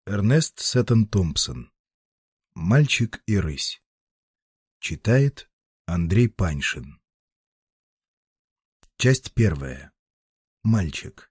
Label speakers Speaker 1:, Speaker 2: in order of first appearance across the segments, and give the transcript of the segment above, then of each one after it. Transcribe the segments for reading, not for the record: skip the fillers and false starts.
Speaker 1: Эрнест Сеттон Томпсон. «Мальчик и рысь». Читает Андрей Паньшин. Часть первая. Мальчик.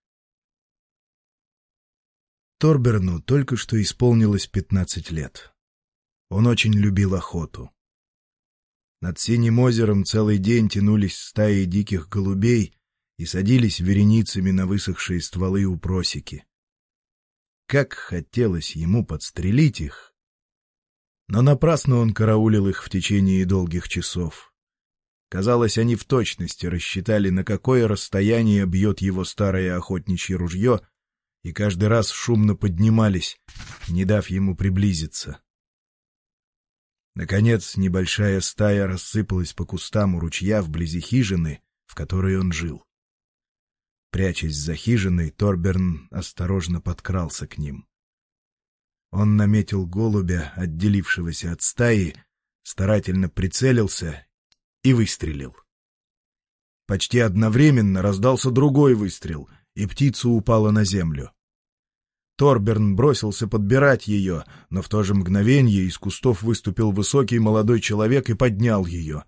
Speaker 1: Торберну только что исполнилось 15 лет. Он очень любил охоту. Над синим озером целый день тянулись стаи диких голубей и садились вереницами на высохшие стволы у просеки. Как хотелось ему подстрелить их! Но напрасно он караулил их в течение долгих часов. Казалось, они в точности рассчитали, на какое расстояние бьет его старое охотничье ружье, и каждый раз шумно поднимались, не дав ему приблизиться. Наконец, небольшая стая рассыпалась по кустам у ручья вблизи хижины, в которой он жил. Прячась за хижиной, Торберн осторожно подкрался к ним. Он наметил голубя, отделившегося от стаи, старательно прицелился и выстрелил. Почти одновременно раздался другой выстрел, и птица упала на землю. Торберн бросился подбирать ее, но в то же мгновенье из кустов выступил высокий молодой человек и поднял ее.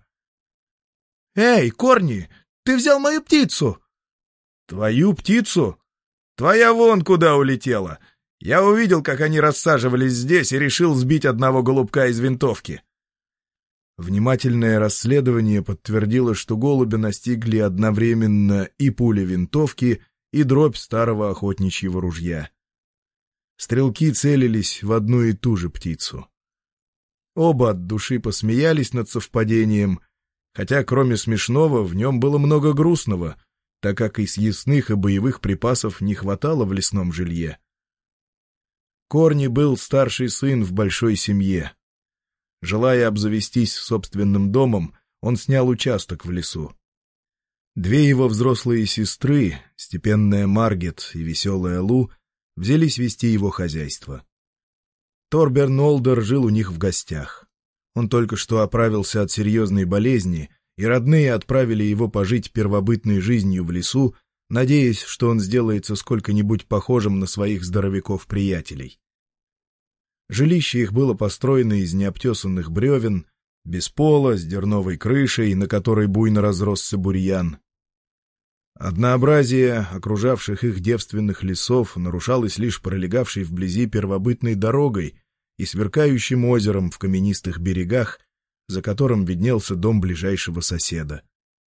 Speaker 1: — Эй, Корни, ты взял мою птицу! — Твою птицу? Твоя вон куда улетела! Я увидел, как они рассаживались здесь, и решил сбить одного голубка из винтовки. Внимательное расследование подтвердило, что голубя настигли одновременно и пули винтовки, и дробь старого охотничьего ружья. Стрелки целились в одну и ту же птицу. Оба от души посмеялись над совпадением, хотя кроме смешного в нем было много грустного, так как и съестных и боевых припасов не хватало в лесном жилье. Корни был старший сын в большой семье. Желая обзавестись собственным домом, он снял участок в лесу. Две его взрослые сестры, степенная Маргет и веселая Лу, взялись вести его хозяйство. Торберн Олдер жил у них в гостях. Он только что оправился от серьезной болезни, и родные отправили его пожить первобытной жизнью в лесу, надеясь, что он сделается сколько-нибудь похожим на своих здоровяков-приятелей. Жилище их было построено из необтесанных бревен, без пола, с дерновой крышей, на которой буйно разросся бурьян. Однообразие окружавших их девственных лесов нарушалось лишь пролегавшей вблизи первобытной дорогой и сверкающим озером в каменистых берегах, за которым виднелся дом ближайшего соседа.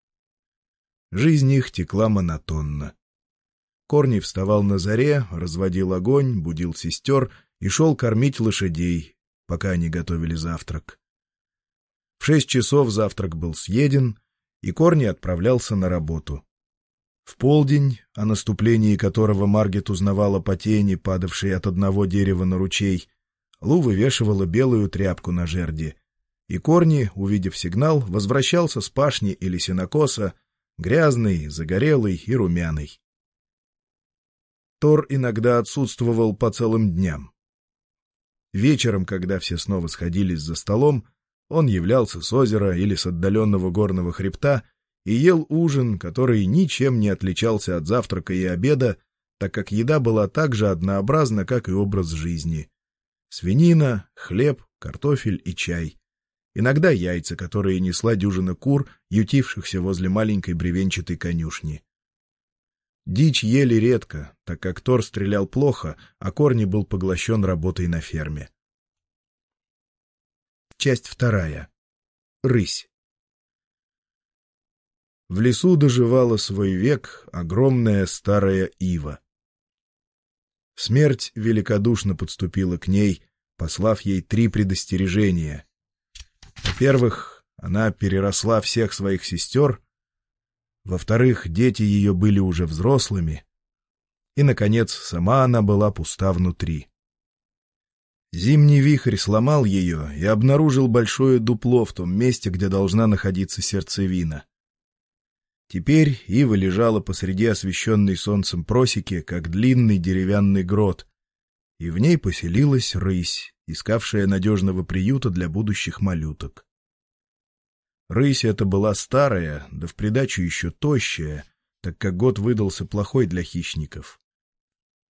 Speaker 1: Жизнь их текла монотонно. Корни вставал на заре, разводил огонь, будил сестер и шел кормить лошадей, пока они готовили завтрак. В 6 часов завтрак был съеден, и Корни отправлялся на работу. В полдень, о наступлении которого Маргет узнавала по тени, падавшей от одного дерева на ручей, Лу вывешивала белую тряпку на жерди, и Корни, увидев сигнал, возвращался с пашни или сенокоса, грязный, загорелый и румяный. Тор иногда отсутствовал по целым дням. Вечером, когда все снова сходились за столом, он являлся с озера или с отдаленного горного хребта и ел ужин, который ничем не отличался от завтрака и обеда, так как еда была так же однообразна, как и образ жизни. Свинина, хлеб, картофель и чай. Иногда яйца, которые несла дюжина кур, ютившихся возле маленькой бревенчатой конюшни. Дичь ели редко, так как Тор стрелял плохо, а Корни был поглощен работой на ферме. Часть вторая. Рысь. В лесу доживала свой век огромная старая ива. Смерть великодушно подступила к ней, послав ей 3 предостережения. Во-первых, она переросла всех своих сестер. Во-вторых, дети ее были уже взрослыми. И, наконец, сама она была пуста внутри. Зимний вихрь сломал ее и обнаружил большое дупло в том месте, где должна находиться сердцевина. Теперь ива лежала посреди освещенной солнцем просеки, как длинный деревянный грот, и в ней поселилась рысь, искавшая надежного приюта для будущих малюток. Рысь эта была старая, да в придачу еще тощая, так как год выдался плохой для хищников.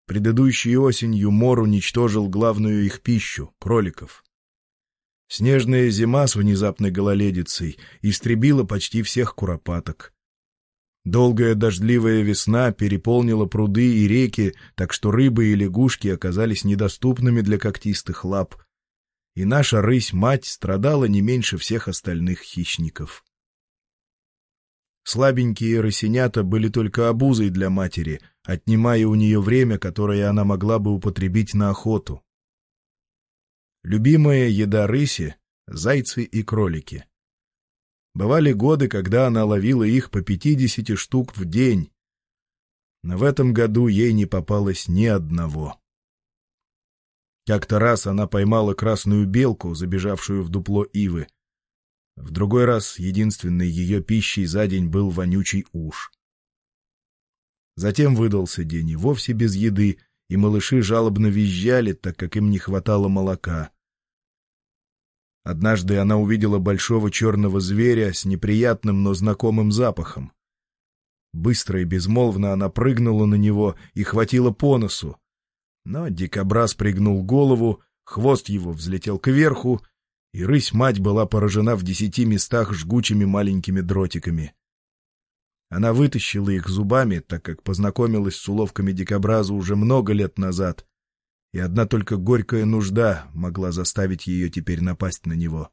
Speaker 1: Предыдущей осенью мор уничтожил главную их пищу — кроликов. Снежная зима с внезапной гололедицей истребила почти всех куропаток. Долгая дождливая весна переполнила пруды и реки, так что рыбы и лягушки оказались недоступными для когтистых лап, и наша рысь-мать страдала не меньше всех остальных хищников. Слабенькие рысенята были только обузой для матери, отнимая у нее время, которое она могла бы употребить на охоту. Любимая еда рыси — зайцы и кролики. Бывали годы, когда она ловила их по 50 штук в день, но в этом году ей не попалось ни одного. Как-то раз она поймала красную белку, забежавшую в дупло ивы. В другой раз единственной ее пищей за день был вонючий уж. Затем выдался день и вовсе без еды, и малыши жалобно визжали, так как им не хватало молока. Однажды она увидела большого черного зверя с неприятным, но знакомым запахом. Быстро и безмолвно она прыгнула на него и хватила по носу. Но дикобраз пригнул голову, хвост его взлетел кверху, и рысь-мать была поражена в 10 местах жгучими маленькими дротиками. Она вытащила их зубами, так как познакомилась с уловками дикобраза уже много лет назад, и одна только горькая нужда могла заставить ее теперь напасть на него.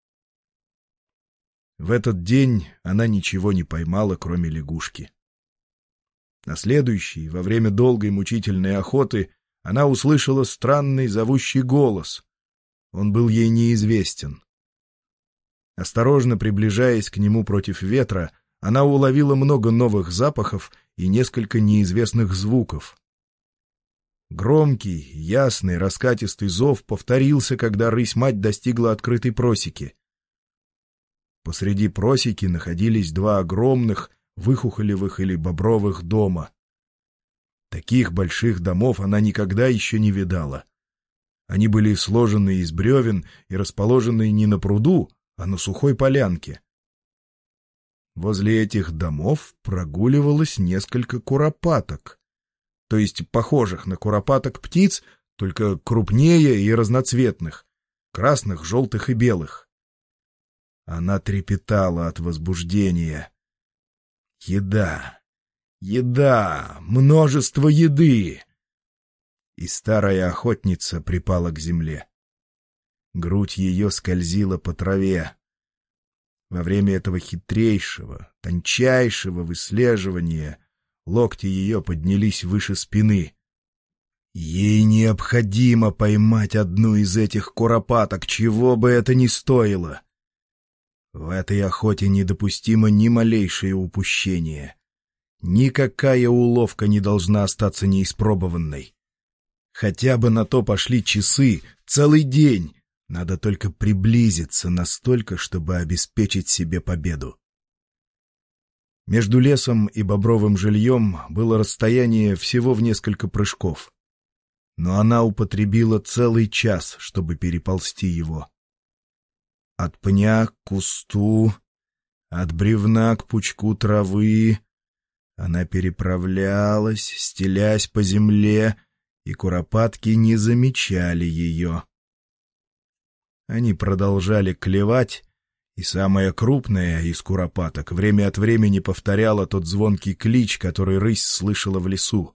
Speaker 1: В этот день она ничего не поймала, кроме лягушки. На следующий, во время долгой мучительной охоты, она услышала странный зовущий голос. Он был ей неизвестен. Осторожно приближаясь к нему против ветра, она уловила много новых запахов и несколько неизвестных звуков. Громкий, ясный, раскатистый зов повторился, когда рысь-мать достигла открытой просеки. Посреди просеки находились 2 огромных, выхухолевых или бобровых дома. Таких больших домов она никогда еще не видала. Они были сложены из бревен и расположены не на пруду, а на сухой полянке. Возле этих домов прогуливалось несколько куропаток, то есть похожих на куропаток птиц, только крупнее и разноцветных, красных, желтых и белых. Она трепетала от возбуждения. Еда! Еда! Множество еды! И старая охотница припала к земле. Грудь ее скользила по траве. Во время этого хитрейшего, тончайшего выслеживания локти ее поднялись выше спины. Ей необходимо поймать одну из этих куропаток, чего бы это ни стоило. В этой охоте недопустимо ни малейшее упущение. Никакая уловка не должна остаться неиспробованной. Хотя бы на то пошли часы, целый день. Надо только приблизиться настолько, чтобы обеспечить себе победу. Между лесом и бобровым жильем было расстояние всего в несколько прыжков. Но она употребила целый час, чтобы переползти его. От пня к кусту, от бревна к пучку травы она переправлялась, стелясь по земле, и куропатки не замечали ее. Они продолжали клевать, и самая крупная из куропаток время от времени повторяла тот звонкий клич, который рысь слышала в лесу.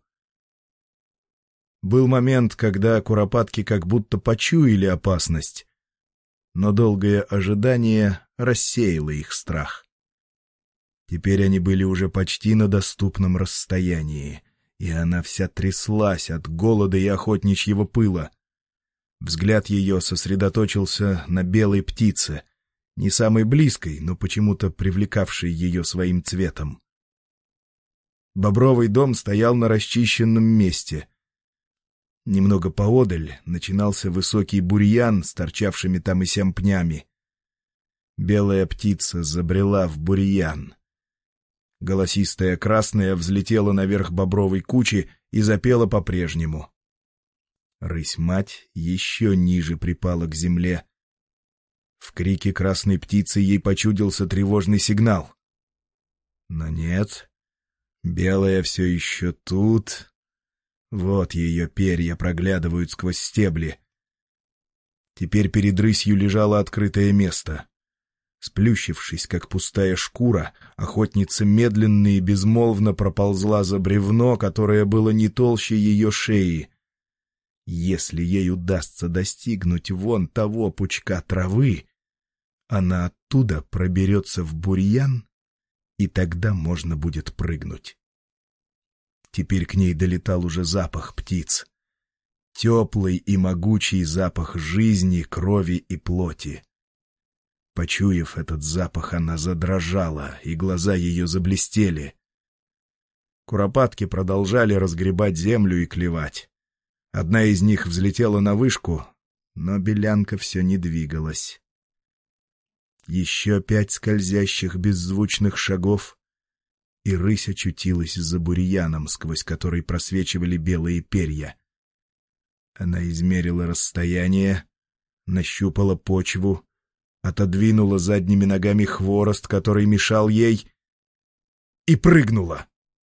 Speaker 1: Был момент, когда куропатки как будто почуяли опасность, но долгое ожидание рассеяло их страх. Теперь они были уже почти на доступном расстоянии, и она вся тряслась от голода и охотничьего пыла. Взгляд ее сосредоточился на белой птице, не самой близкой, но почему-то привлекавшей ее своим цветом. Бобровый дом стоял на расчищенном месте. Немного поодаль начинался высокий бурьян с торчавшими там и сям пнями. Белая птица забрела в бурьян. Голосистая красная взлетела наверх бобровой кучи и запела по-прежнему. Рысь-мать еще ниже припала к земле. В крике красной птицы ей почудился тревожный сигнал. Но нет, белая все еще тут. Вот ее перья проглядывают сквозь стебли. Теперь перед рысью лежало открытое место. Сплющившись, как пустая шкура, охотница медленно и безмолвно проползла за бревно, которое было не толще ее шеи. Если ей удастся достигнуть вон того пучка травы, она оттуда проберется в бурьян, и тогда можно будет прыгнуть. Теперь к ней долетал уже запах птиц. Теплый и могучий запах жизни, крови и плоти. Почуяв этот запах, она задрожала, и глаза ее заблестели. Куропатки продолжали разгребать землю и клевать. Одна из них взлетела на вышку, но белянка все не двигалась. Еще 5 скользящих беззвучных шагов, и рысь очутилась за бурьяном, сквозь который просвечивали белые перья. Она измерила расстояние, нащупала почву, отодвинула задними ногами хворост, который мешал ей, и прыгнула.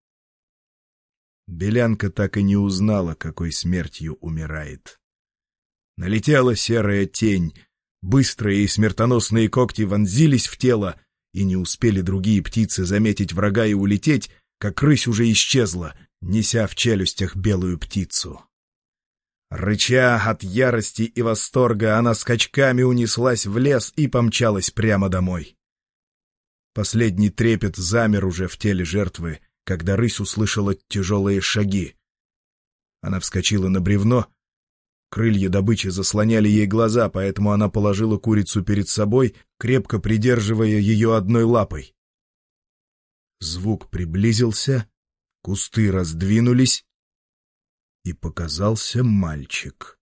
Speaker 1: Белянка так и не узнала, какой смертью умирает. Налетела серая тень, быстрые и смертоносные когти вонзились в тело, и не успели другие птицы заметить врага и улететь, как рысь уже исчезла, неся в челюстях белую птицу. Рыча от ярости и восторга, она скачками унеслась в лес и помчалась прямо домой. Последний трепет замер уже в теле жертвы, когда рысь услышала тяжелые шаги. Она вскочила на бревно. Крылья добычи заслоняли ей глаза, поэтому она положила курицу перед собой, крепко придерживая ее одной лапой. Звук приблизился, кусты раздвинулись, и показался мальчик.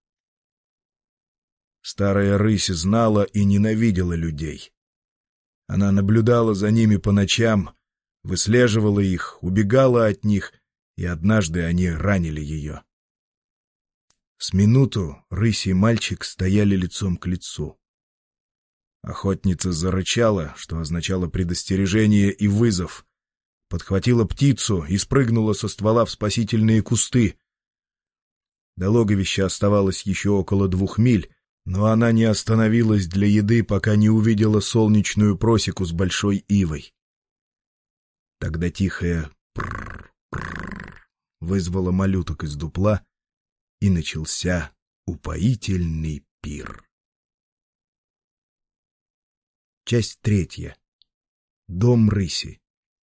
Speaker 1: Старая рысь знала и ненавидела людей. Она наблюдала за ними по ночам, выслеживала их, убегала от них, и однажды они ранили ее. С минуту рысь и мальчик стояли лицом к лицу. Охотница зарычала, что означало предостережение и вызов, подхватила птицу и спрыгнула со ствола в спасительные кусты. До логовища оставалось еще около 2 миль, но она не остановилась для еды, пока не увидела солнечную просеку с большой ивой. Тогда тихое «прррр» вызвало малюток из дупла, и начался упоительный пир. Часть 3. Дом рыси.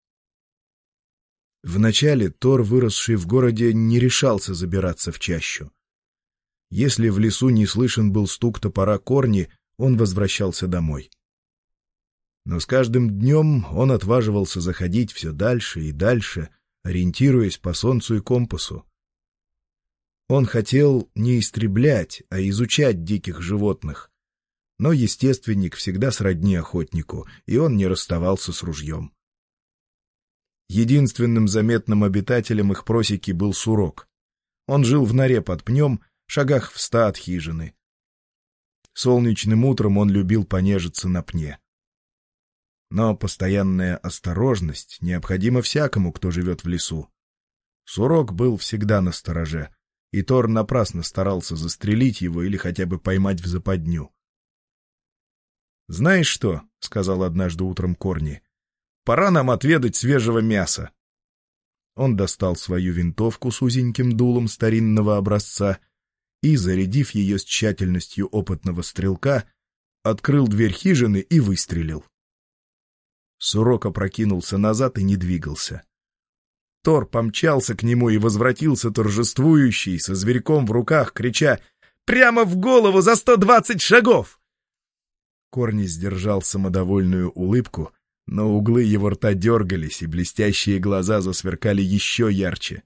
Speaker 1: Вначале Тор, выросший в городе, не решался забираться в чащу. Если в лесу не слышен был стук топора Корни, он возвращался домой. Но с каждым днем он отваживался заходить все дальше и дальше, ориентируясь по солнцу и компасу. Он хотел не истреблять, а изучать диких животных. Но естественник всегда сродни охотнику, и он не расставался с ружьем. Единственным заметным обитателем их просеки был сурок. Он жил в норе под пнем, шагах в 100 от хижины. Солнечным утром он любил понежиться на пне. Но постоянная осторожность необходима всякому, кто живет в лесу. Сурок был всегда настороже, и Тор напрасно старался застрелить его или хотя бы поймать в западню. «Знаешь что?» — сказал однажды утром Корни. «Пора нам отведать свежего мяса». Он достал свою винтовку с узеньким дулом старинного образца и, зарядив ее с тщательностью опытного стрелка, открыл дверь хижины и выстрелил. Сурок опрокинулся назад и не двигался. Тор помчался к нему и возвратился торжествующий, со зверьком в руках, крича «Прямо в голову за 120 шагов!» Корни сдержал самодовольную улыбку, но углы его рта дергались, и блестящие глаза засверкали еще ярче.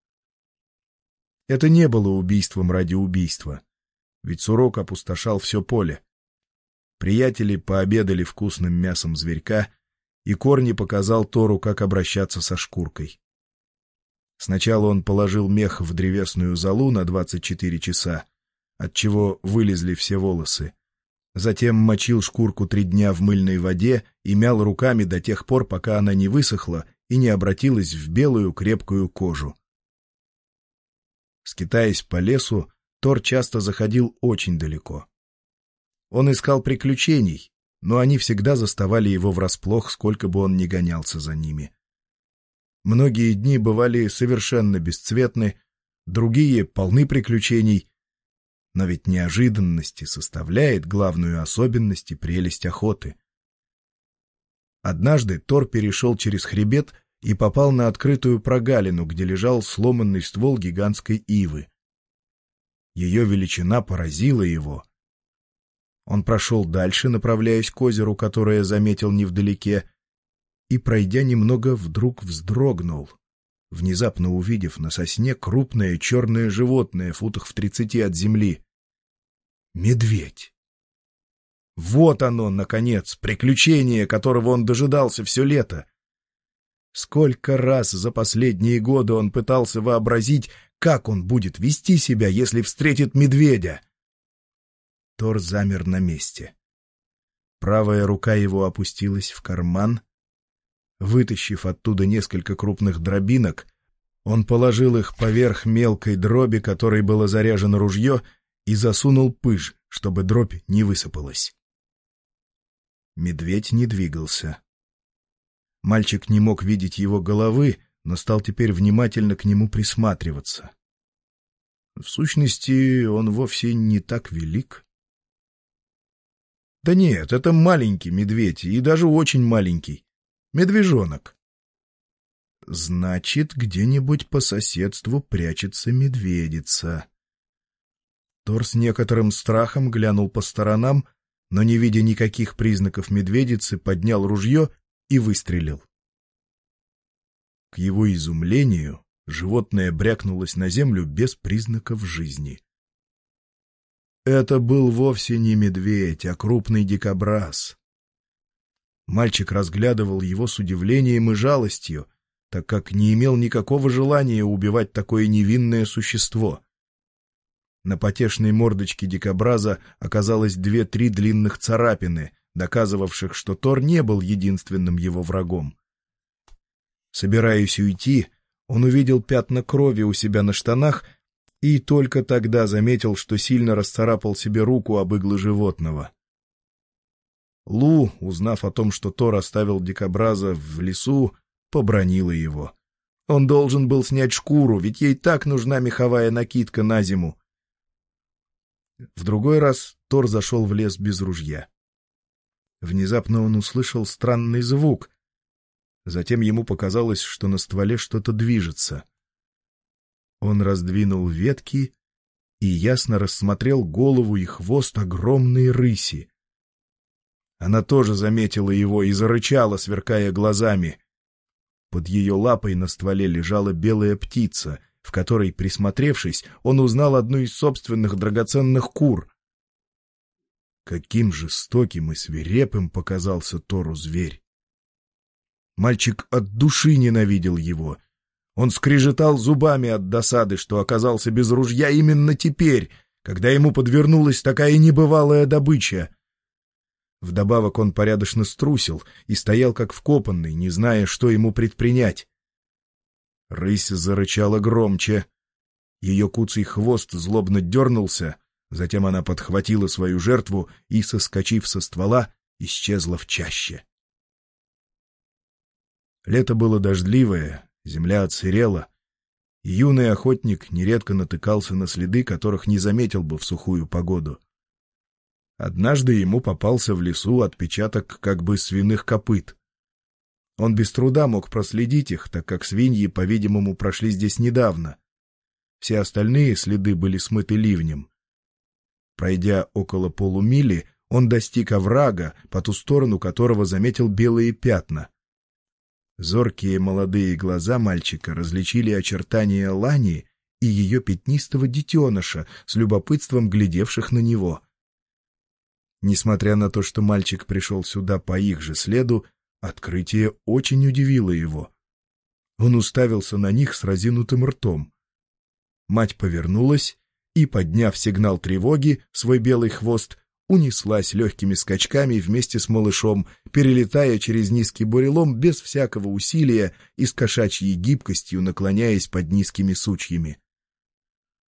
Speaker 1: Это не было убийством ради убийства, ведь Сурок опустошал все поле. Приятели пообедали вкусным мясом зверька, и Корни показал Тору, как обращаться со шкуркой. Сначала он положил мех в древесную золу на 24 часа, отчего вылезли все волосы. Затем мочил шкурку 3 дня в мыльной воде и мял руками до тех пор, пока она не высохла и не обратилась в белую крепкую кожу. Скитаясь по лесу, Тор часто заходил очень далеко. Он искал приключений, но они всегда заставали его врасплох, сколько бы он ни гонялся за ними. Многие дни бывали совершенно бесцветны, другие полны приключений, но ведь неожиданность и составляет главную особенность и прелесть охоты. Однажды Тор перешел через хребет и попал на открытую прогалину, где лежал сломанный ствол гигантской ивы. Ее величина поразила его. Он прошел дальше, направляясь к озеру, которое заметил невдалеке, и, пройдя немного, вдруг вздрогнул, внезапно увидев на сосне крупное черное животное, футах в 30 от земли. Медведь! Вот оно, наконец, приключение, которого он дожидался все лето. Сколько раз за последние годы он пытался вообразить, как он будет вести себя, если встретит медведя. Тор замер на месте. Правая рука его опустилась в карман. Вытащив оттуда несколько крупных дробинок, он положил их поверх мелкой дроби, которой было заряжено ружье, и засунул пыж, чтобы дробь не высыпалась. Медведь не двигался. Мальчик не мог видеть его головы, но стал теперь внимательно к нему присматриваться. В сущности, он вовсе не так велик. Да нет, это маленький медведь, и даже очень маленький. Медвежонок. Значит, где-нибудь по соседству прячется медведица. Тор с некоторым страхом глянул по сторонам, но, не видя никаких признаков медведицы, поднял ружье и выстрелил. К его изумлению животное брякнулось на землю без признаков жизни. Это был вовсе не медведь, а крупный дикобраз. Мальчик разглядывал его с удивлением и жалостью, так как не имел никакого желания убивать такое невинное существо. На потешной мордочке дикобраза оказалось 2-3 длинных царапины, доказывавших, что Тор не был единственным его врагом. Собираясь уйти, он увидел пятна крови у себя на штанах и только тогда заметил, что сильно расцарапал себе руку об иглы животного. Лу, узнав о том, что Тор оставил дикобраза в лесу, побранила его. Он должен был снять шкуру, ведь ей так нужна меховая накидка на зиму. В другой раз Тор зашел в лес без ружья. Внезапно он услышал странный звук. Затем ему показалось, что на стволе что-то движется. Он раздвинул ветки и ясно рассмотрел голову и хвост огромной рыси. Она тоже заметила его и зарычала, сверкая глазами. Под ее лапой на стволе лежала белая птица, в которой, присмотревшись, он узнал одну из собственных драгоценных кур. Каким жестоким и свирепым показался Тору зверь! Мальчик от души ненавидел его. Он скрежетал зубами от досады, что оказался без ружья именно теперь, когда ему подвернулась такая небывалая добыча. Вдобавок он порядочно струсил и стоял как вкопанный, не зная, что ему предпринять. Рысь зарычала громче. Ее куцый хвост злобно дернулся, затем она подхватила свою жертву и, соскочив со ствола, исчезла в чаще. Лето было дождливое, земля отсырела, и юный охотник нередко натыкался на следы, которых не заметил бы в сухую погоду. Однажды ему попался в лесу отпечаток как бы свиных копыт. Он без труда мог проследить их, так как свиньи, по-видимому, прошли здесь недавно. Все остальные следы были смыты ливнем. Пройдя около полумили, он достиг оврага, по ту сторону которого заметил белые пятна. Зоркие молодые глаза мальчика различили очертания лани и ее пятнистого детеныша, с любопытством глядевших на него. Несмотря на то, что мальчик пришел сюда по их же следу, открытие очень удивило его. Он уставился на них с разинутым ртом. Мать повернулась и, подняв сигнал тревоги, свой белый хвост, унеслась легкими скачками вместе с малышом, перелетая через низкий бурелом без всякого усилия и с кошачьей гибкостью наклоняясь под низкими сучьями.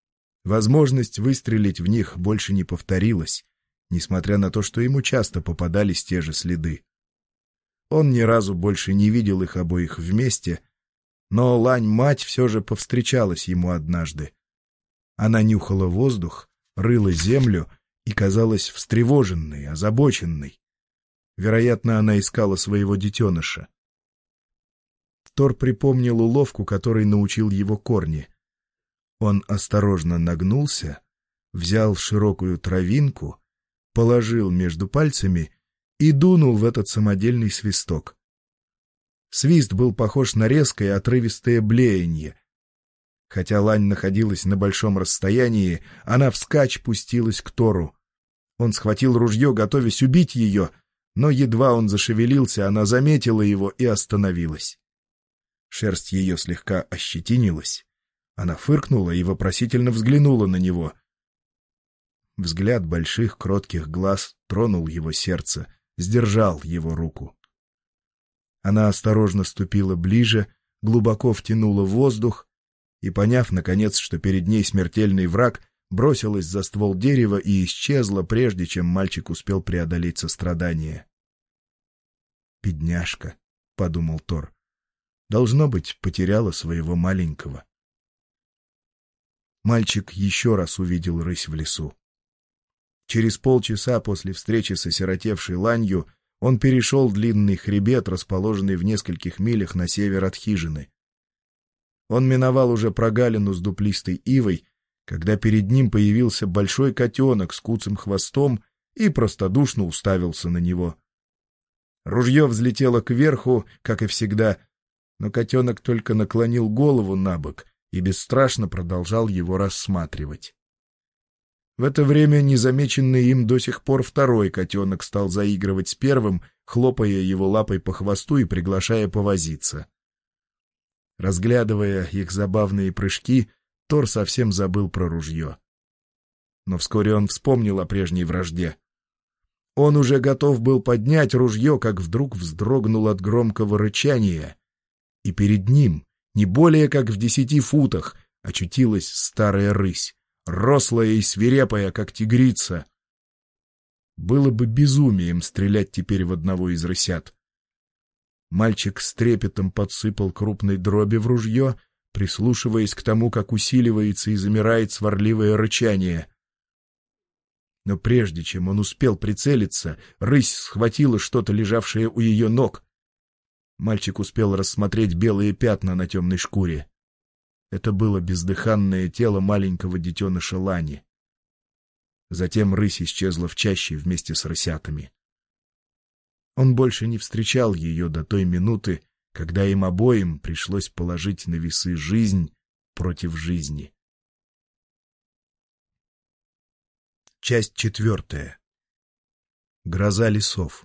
Speaker 1: Возможность выстрелить в них больше не повторилась, несмотря на то, что ему часто попадались те же следы. Он ни разу больше не видел их обоих вместе, но Лань-мать все же повстречалась ему однажды. Она нюхала воздух, рыла землю и казалась встревоженной, озабоченной. Вероятно, она искала своего детеныша. Тор припомнил уловку, которой научил его Корни. Он осторожно нагнулся, взял широкую травинку, положил между пальцами и дунул в этот самодельный свисток. Свист был похож на резкое отрывистое блеяние. Хотя лань находилась на большом расстоянии, она вскачь пустилась к Тору. Он схватил ружье, готовясь убить ее, но едва он зашевелился, она заметила его и остановилась. Шерсть ее слегка ощетинилась. Она фыркнула и вопросительно взглянула на него. Взгляд больших кротких глаз тронул его сердце, сдержал его руку. Она осторожно ступила ближе, глубоко втянула воздух и, поняв, наконец, что перед ней смертельный враг, бросилась за ствол дерева и исчезла, прежде чем мальчик успел преодолеть сострадание. «Бедняжка», — подумал Тор, — «должно быть, потеряла своего маленького». Мальчик еще раз увидел рысь в лесу. Через полчаса после встречи с осиротевшей ланью он перешел длинный хребет, расположенный в нескольких милях на север от хижины. Он миновал уже прогалину с дуплистой ивой, когда перед ним появился большой котенок с куцым хвостом и простодушно уставился на него. Ружье взлетело кверху, как и всегда, но котенок только наклонил голову набок и бесстрашно продолжал его рассматривать. В это время незамеченный им до сих пор второй котенок стал заигрывать с первым, хлопая его лапой по хвосту и приглашая повозиться. Разглядывая их забавные прыжки, Тор совсем забыл про ружье. Но вскоре он вспомнил о прежней вражде. Он уже готов был поднять ружье, как вдруг вздрогнул от громкого рычания, и перед ним, не более как в 10 футах, очутилась старая рысь, рослая и свирепая, как тигрица. Было бы безумием стрелять теперь в одного из рысят. Мальчик с трепетом подсыпал крупной дроби в ружье, прислушиваясь к тому, как усиливается и замирает сварливое рычание. Но прежде чем он успел прицелиться, рысь схватила что-то, лежавшее у ее ног. Мальчик успел рассмотреть белые пятна на темной шкуре. Это было бездыханное тело маленького детеныша лани. Затем рысь исчезла в чаще вместе с рысятами. Он больше не встречал ее до той минуты, когда им обоим пришлось положить на весы жизнь против жизни. Часть 4. Гроза лесов.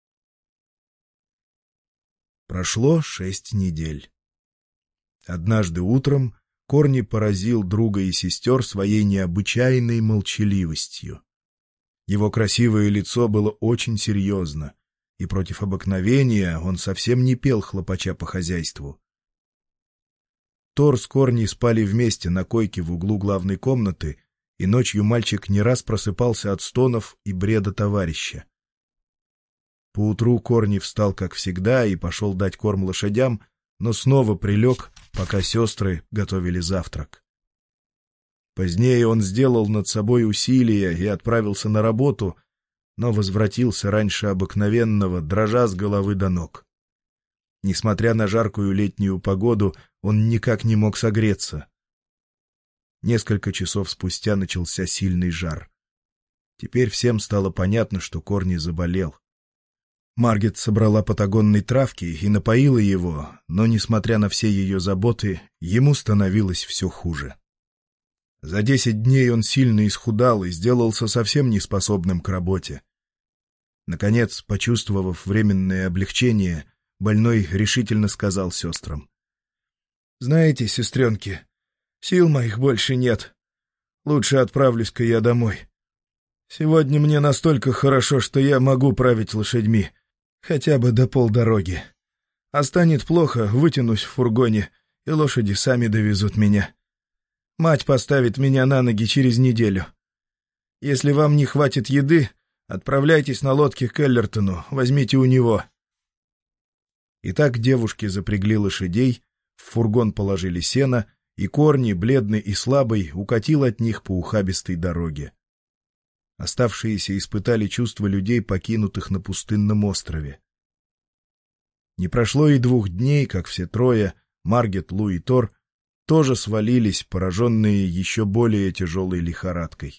Speaker 1: Прошло 6 недель. Однажды утром Корни поразил друга и сестер своей необычайной молчаливостью. Его красивое лицо было очень серьезно, и против обыкновения он совсем не пел, хлопача по хозяйству. Тор с Корни спали вместе на койке в углу главной комнаты, и ночью мальчик не раз просыпался от стонов и бреда товарища. Поутру Корни встал, как всегда, и пошел дать корм лошадям, но снова прилег, пока сестры готовили завтрак. Позднее он сделал над собой усилие и отправился на работу, но возвратился раньше обыкновенного, дрожа с головы до ног. Несмотря на жаркую летнюю погоду, он никак не мог согреться. Несколько часов спустя начался сильный жар. Теперь всем стало понятно, что Корни заболел. Маргет собрала патагонной травки и напоила его, но, несмотря на все ее заботы, ему становилось все хуже. За 10 дней он сильно исхудал и сделался совсем неспособным к работе. Наконец, почувствовав временное облегчение, больной решительно сказал сестрам: «Знаете, сестренки, сил моих больше нет. Лучше отправлюсь-ка я домой. Сегодня мне настолько хорошо, что я могу править лошадьми, хотя бы до полдороги. А станет плохо, вытянусь в фургоне, и лошади сами довезут меня. Мать поставит меня на ноги через неделю. Если вам не хватит еды, отправляйтесь на лодке к Эллертону, возьмите у него». Итак, девушки запрягли лошадей, в фургон положили сено, и Корни, бледный и слабый, укатил от них по ухабистой дороге. Оставшиеся испытали чувство людей, покинутых на пустынном острове. Не прошло и 2 дней, как все трое, Маргет, Лу и Тор, тоже свалились, пораженные еще более тяжелой лихорадкой.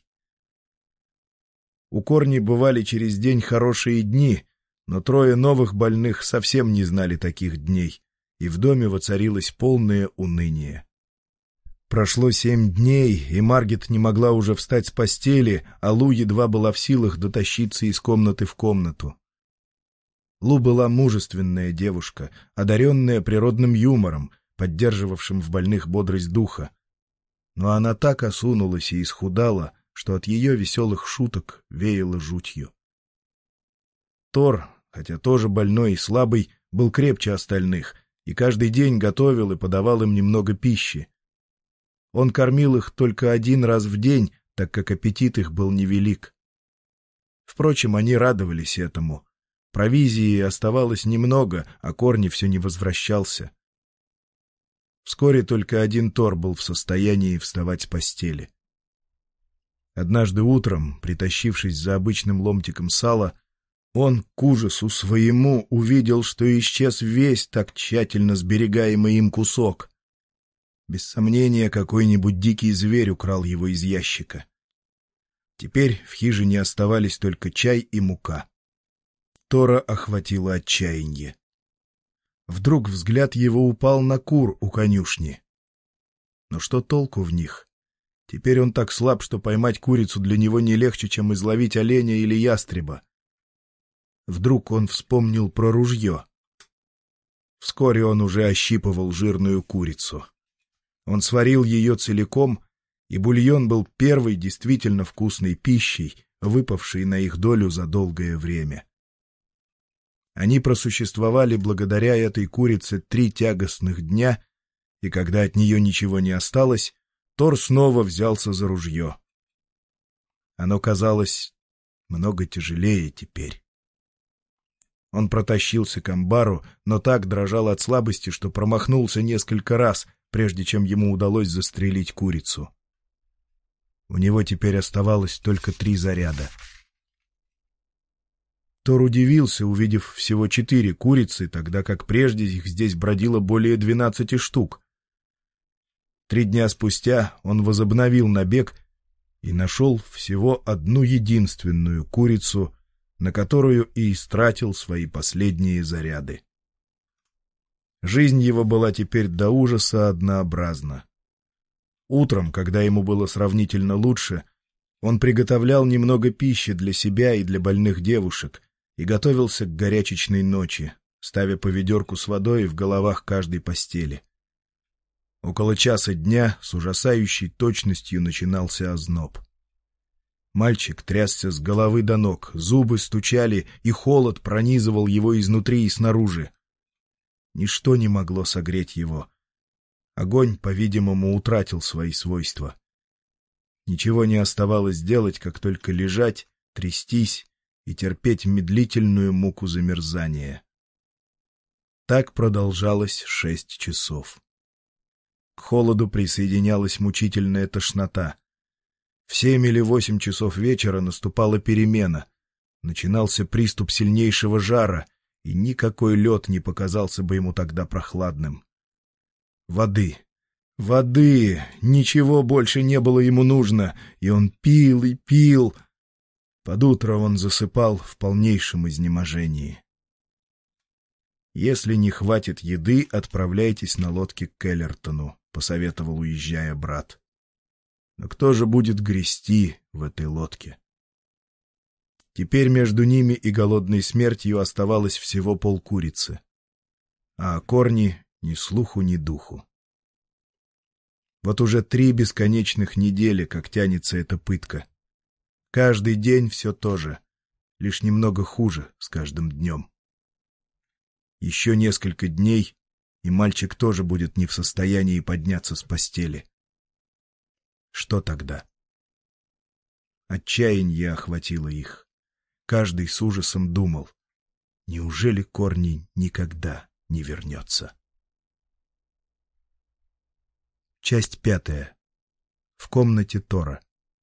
Speaker 1: У Корни бывали через день хорошие дни, но 3 новых больных совсем не знали таких дней, и в доме воцарилось полное уныние. Прошло 7 дней, и Маргет не могла уже встать с постели, а Лу едва была в силах дотащиться из комнаты в комнату. Лу была мужественная девушка, одаренная природным юмором, поддерживавшим в больных бодрость духа. Но она так осунулась и исхудала, что от ее веселых шуток веяло жутью. Тор, хотя тоже больной и слабый, был крепче остальных, и каждый день готовил и подавал им немного пищи. Он кормил их только 1 раз в день, так как аппетит их был невелик. Впрочем, они радовались этому. Провизии оставалось немного, а Корни все не возвращался. Вскоре только один Тор был в состоянии вставать с постели. Однажды утром, притащившись за обычным ломтиком сала, он, к ужасу своему, увидел, что исчез весь так тщательно сберегаемый им кусок. Без сомнения, какой-нибудь дикий зверь украл его из ящика. Теперь в хижине оставались только чай и мука. Тора охватило отчаяние. Вдруг взгляд его упал на кур у конюшни. Но что толку в них? Теперь он так слаб, что поймать курицу для него не легче, чем изловить оленя или ястреба. Вдруг он вспомнил про ружье. Вскоре он уже ощипывал жирную курицу. Он сварил ее целиком, и бульон был первой действительно вкусной пищей, выпавшей на их долю за долгое время. Они просуществовали благодаря этой курице 3 тягостных дня, и когда от нее ничего не осталось, Тор снова взялся за ружье. Оно казалось много тяжелее теперь. Он протащился к амбару, но так дрожал от слабости, что промахнулся несколько раз, прежде чем ему удалось застрелить курицу. У него теперь оставалось только 3 заряда. Тор удивился, увидев всего 4 курицы, тогда как прежде их здесь бродило более 12 штук. 3 дня спустя он возобновил набег и нашел всего 1 единственную курицу, на которую и истратил свои последние заряды. Жизнь его была теперь до ужаса однообразна. Утром, когда ему было сравнительно лучше, он приготовлял немного пищи для себя и для больных девушек и готовился к горячечной ночи, ставя по ведерку с водой в головах каждой постели. Около часа дня с ужасающей точностью начинался озноб. Мальчик трясся с головы до ног, зубы стучали, и холод пронизывал его изнутри и снаружи. Ничто не могло согреть его. Огонь, по-видимому, утратил свои свойства. Ничего не оставалось делать, как только лежать, трястись и терпеть медлительную муку замерзания. Так продолжалось 6 часов. К холоду присоединялась мучительная тошнота. В 7 или 8 часов вечера наступала перемена. Начинался приступ сильнейшего жара, и никакой лед не показался бы ему тогда прохладным. Воды! Воды! Ничего больше не было ему нужно, и он пил и пил. Под утро он засыпал в полнейшем изнеможении. «Если не хватит еды, отправляйтесь на лодке к Эллертону», — посоветовал, уезжая, брат. «Но кто же будет грести в этой лодке?» Теперь между ними и голодной смертью оставалось всего полкурицы, а о Корни ни слуху, ни духу. Вот уже 3 бесконечных недели, как тянется эта пытка. Каждый день все то же, лишь немного хуже с каждым днем. Еще несколько дней, и мальчик тоже будет не в состоянии подняться с постели. Что тогда? Отчаяние охватило их. Каждый с ужасом думал: неужели Корни никогда не вернется? Часть 5. В комнате Тора.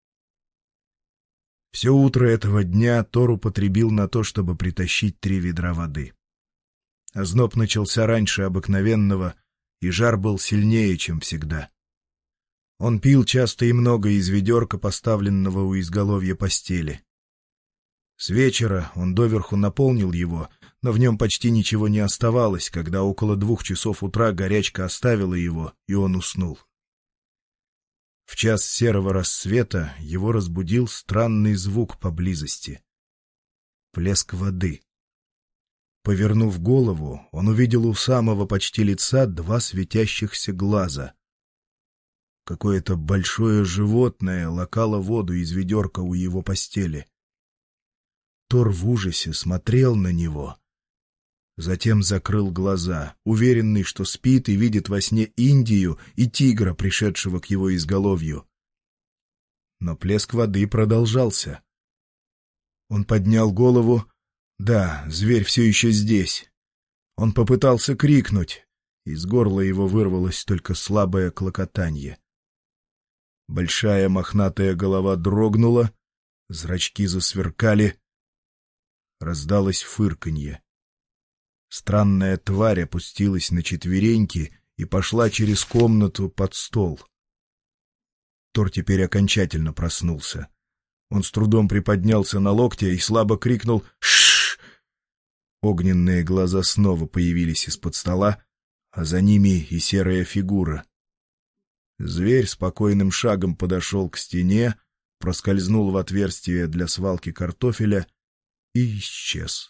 Speaker 1: Все утро этого дня Тор употребил на то, чтобы притащить 3 ведра воды. Озноб начался раньше обыкновенного, и жар был сильнее, чем всегда. Он пил часто и много из ведерка, поставленного у изголовья постели. С вечера он доверху наполнил его, но в нем почти ничего не оставалось, когда около 2 часов утра горячка оставила его, и он уснул. В час серого рассвета его разбудил странный звук поблизости. Плеск воды. Повернув голову, он увидел у самого почти лица 2 светящихся глаза. Какое-то большое животное лакало воду из ведерка у его постели. Тор в ужасе смотрел на него. Затем закрыл глаза, уверенный, что спит и видит во сне Индию и тигра, пришедшего к его изголовью. Но плеск воды продолжался. Он поднял голову. Да, зверь все еще здесь. Он попытался крикнуть. Из горла его вырвалось только слабое клокотанье. Большая мохнатая голова дрогнула, зрачки засверкали. Раздалось фырканье. Странная тварь опустилась на четвереньки и пошла через комнату под стол. Тор теперь окончательно проснулся. Он с трудом приподнялся на локте и слабо крикнул «Шшш!». Огненные глаза снова появились из-под стола, а за ними и серая фигура. Зверь спокойным шагом подошел к стене, проскользнул в отверстие для свалки картофеля и исчез.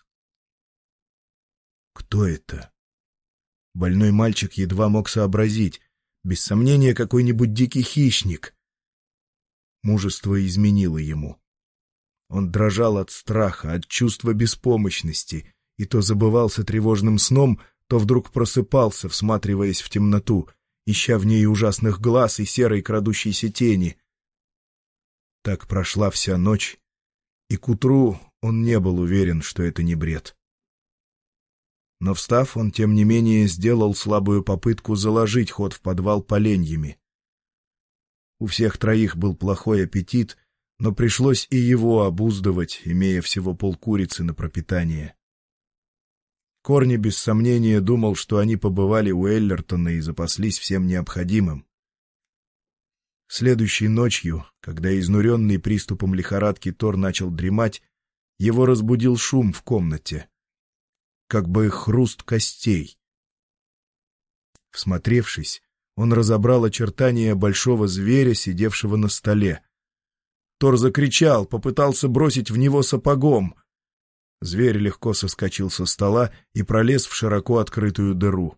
Speaker 1: Кто это? Больной мальчик едва мог сообразить. Без сомнения, какой-нибудь дикий хищник. Мужество изменило ему. Он дрожал от страха, от чувства беспомощности, и то забывался тревожным сном, то вдруг просыпался, всматриваясь в темноту, ища в ней ужасных глаз и серой крадущейся тени. Так прошла вся ночь, и к утру он не был уверен, что это не бред. Но, встав, он, тем не менее, сделал слабую попытку заложить ход в подвал поленьями. У всех 3 был плохой аппетит, но пришлось и его обуздывать, имея всего полкурицы на пропитание. Корни, без сомнения, думал, что они побывали у Эллертона и запаслись всем необходимым. Следующей ночью, когда изнуренный приступом лихорадки Тор начал дремать, его разбудил шум в комнате. Как бы хруст костей. Всмотревшись, он разобрал очертания большого зверя, сидевшего на столе. Тор закричал, попытался бросить в него сапогом. Зверь легко соскочил со стола и пролез в широко открытую дыру.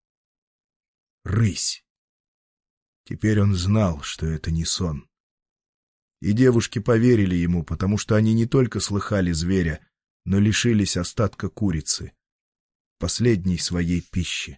Speaker 1: Рысь. Теперь он знал, что это не сон. И девушки поверили ему, потому что они не только слыхали зверя, но лишились остатка курицы, последней своей пищи.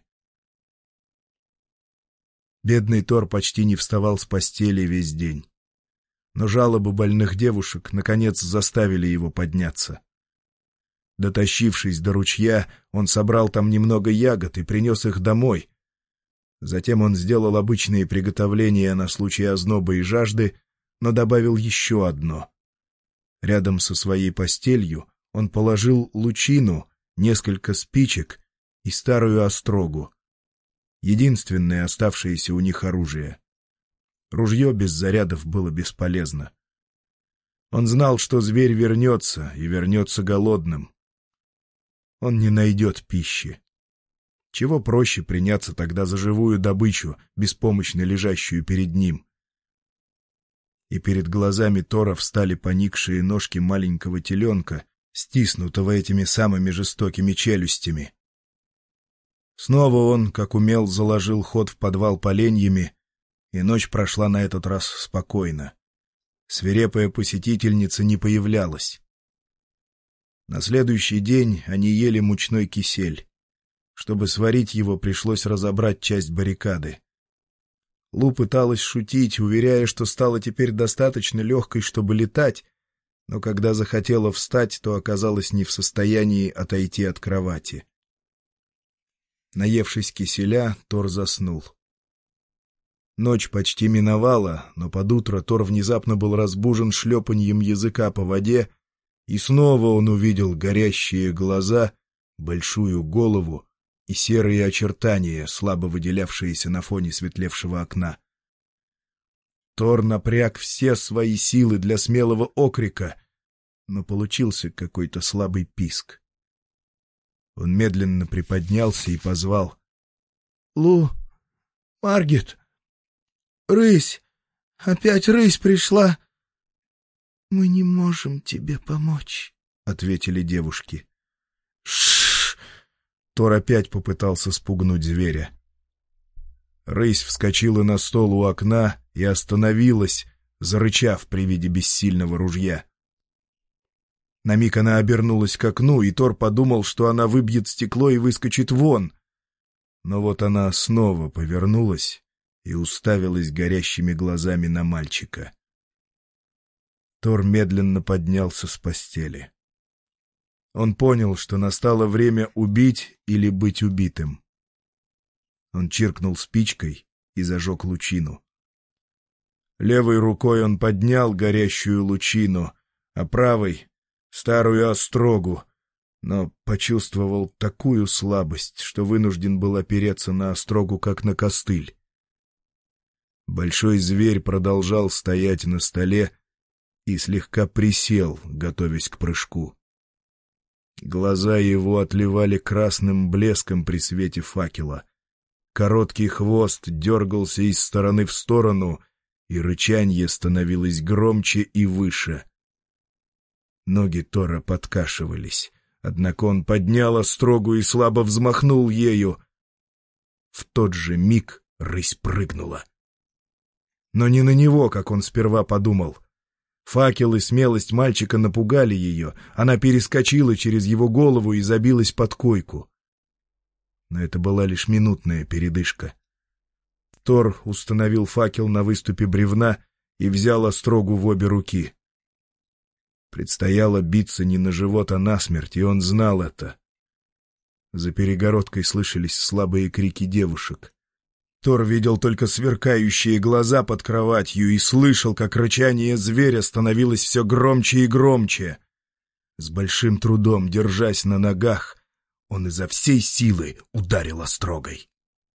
Speaker 1: Бедный Тор почти не вставал с постели весь день. Но жалобы больных девушек наконец заставили его подняться. Дотащившись до ручья, он собрал там немного ягод и принес их домой. Затем он сделал обычные приготовления на случай озноба и жажды, но добавил еще одно. Рядом со своей постелью он положил лучину, несколько спичек и старую острогу. Единственное оставшееся у них оружие. Ружье без зарядов было бесполезно. Он знал, что зверь вернется, и вернется голодным. Он не найдет пищи. Чего проще приняться тогда за живую добычу, беспомощно лежащую перед ним. И перед глазами Тора встали поникшие ножки маленького теленка, стиснутого этими самыми жестокими челюстями. Снова он, как умел, заложил ход в подвал поленьями, и ночь прошла на этот раз спокойно. Свирепая посетительница не появлялась. На следующий день они ели мучной кисель. Чтобы сварить его, пришлось разобрать часть баррикады. Лу пыталась шутить, уверяя, что стала теперь достаточно легкой, чтобы летать, но когда захотела встать, то оказалась не в состоянии отойти от кровати. Наевшись киселя, Тор заснул. Ночь почти миновала, но под утро Тор внезапно был разбужен шлепаньем языка по воде, и снова он увидел горящие глаза, большую голову и серые очертания, слабо выделявшиеся на фоне светлевшего окна. Тор напряг все свои силы для смелого окрика, но получился какой-то слабый писк. Он медленно приподнялся и позвал: «Лу, Маргет, рысь, опять рысь пришла!» «Мы не можем тебе помочь», — ответили девушки. «Ш-ш-ш!» Тор опять попытался спугнуть зверя. Рысь вскочила на стол у окна и остановилась, зарычав при виде бессильного ружья. На миг она обернулась к окну, и Тор подумал, что она выбьет стекло и выскочит вон. Но вот она снова повернулась и уставилась горящими глазами на мальчика. Тор медленно поднялся с постели. Он понял, что настало время убить или быть убитым. Он чиркнул спичкой и зажег лучину. Левой рукой он поднял горящую лучину, а правой — старую острогу, но почувствовал такую слабость, что вынужден был опереться на острогу, как на костыль. Большой зверь продолжал стоять на столе и слегка присел, готовясь к прыжку. Глаза его отливали красным блеском при свете факела. Короткий хвост дергался из стороны в сторону, и рычанье становилось громче и выше. Ноги Тора подкашивались, однако он поднял острогу и слабо взмахнул ею. В тот же миг рысь прыгнула. Но не на него, как он сперва подумал. Факел и смелость мальчика напугали ее, она перескочила через его голову и забилась под койку. Но это была лишь минутная передышка. Тор установил факел на выступе бревна и взял острогу в обе руки. Предстояло биться не на живот, а насмерть, и он знал это. За перегородкой слышались слабые крики девушек. Тор видел только сверкающие глаза под кроватью и слышал, как рычание зверя становилось все громче и громче. С большим трудом, держась на ногах, он изо всей силы ударил острогой.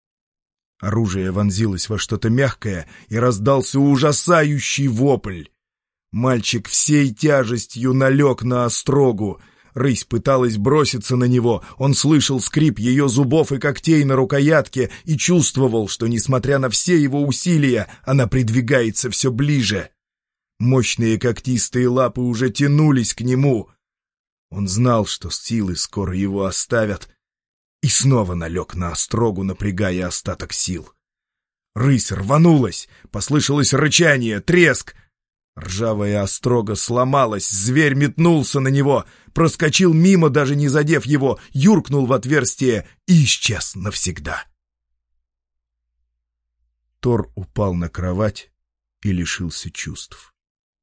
Speaker 1: Оружие вонзилось во что-то мягкое, и раздался ужасающий вопль. Мальчик всей тяжестью налег на острогу. Рысь пыталась броситься на него, он слышал скрип ее зубов и когтей на рукоятке и чувствовал, что, несмотря на все его усилия, она придвигается все ближе. Мощные когтистые лапы уже тянулись к нему. Он знал, что силы скоро его оставят, и снова налег на острогу, напрягая остаток сил. Рысь рванулась, послышалось рычание, треск. Ржавая острога сломалась, зверь метнулся на него, проскочил мимо, даже не задев его, юркнул в отверстие и исчез навсегда. Тор упал на кровать и лишился чувств.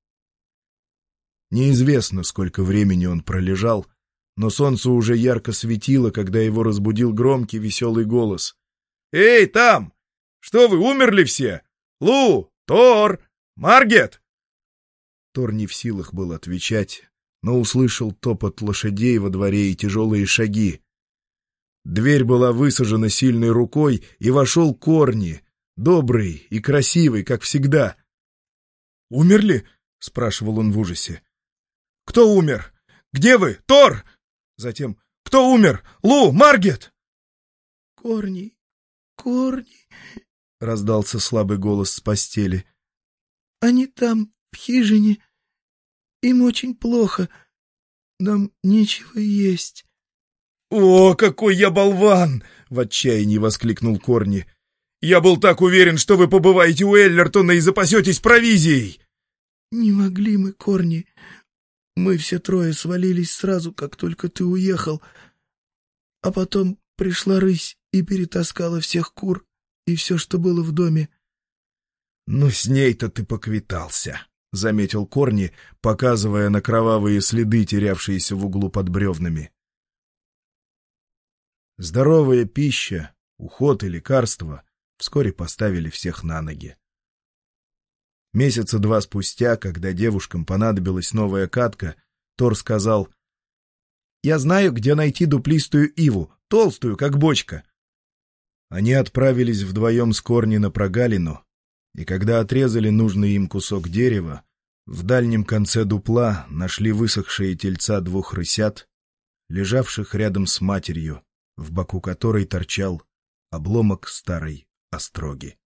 Speaker 1: Неизвестно, сколько времени он пролежал, но солнце уже ярко светило, когда его разбудил громкий веселый голос. «Эй, там! Что вы, умерли все? Лу! Тор! Маргет!» Тор не в силах был отвечать, но услышал топот лошадей во дворе и тяжелые шаги. Дверь была высажена сильной рукой, и вошел Корни, добрый и красивый, как всегда. «Умерли?» — спрашивал он в ужасе. «Кто умер? Где вы? Тор!» Затем: «Кто умер? Лу! Маргет!» «Корни! Корни!» — раздался слабый голос с постели. «Они там, в хижине. Им очень плохо. Нам нечего есть». «О, какой я болван!» — в отчаянии воскликнул Корни. «Я был так уверен, что вы побываете у Эллертона и запасетесь провизией!» «Не могли мы, Корни. Мы все трое свалились сразу, как только ты уехал. А потом пришла рысь и перетаскала всех кур и все, что было в доме. «Ну, с ней-то ты поквитался», — заметил Корни, показывая на кровавые следы, терявшиеся в углу под бревнами. Здоровая пища, уход и лекарства вскоре поставили всех на ноги. Месяца два спустя, когда девушкам понадобилась новая катка, Тор сказал: «Я знаю, где найти дуплистую иву, толстую, как бочка». Они отправились вдвоем с Корни на прогалину, и когда отрезали нужный им кусок дерева, в дальнем конце дупла нашли высохшие тельца двух рысят, лежавших рядом с матерью, в боку которой торчал обломок старой остроги.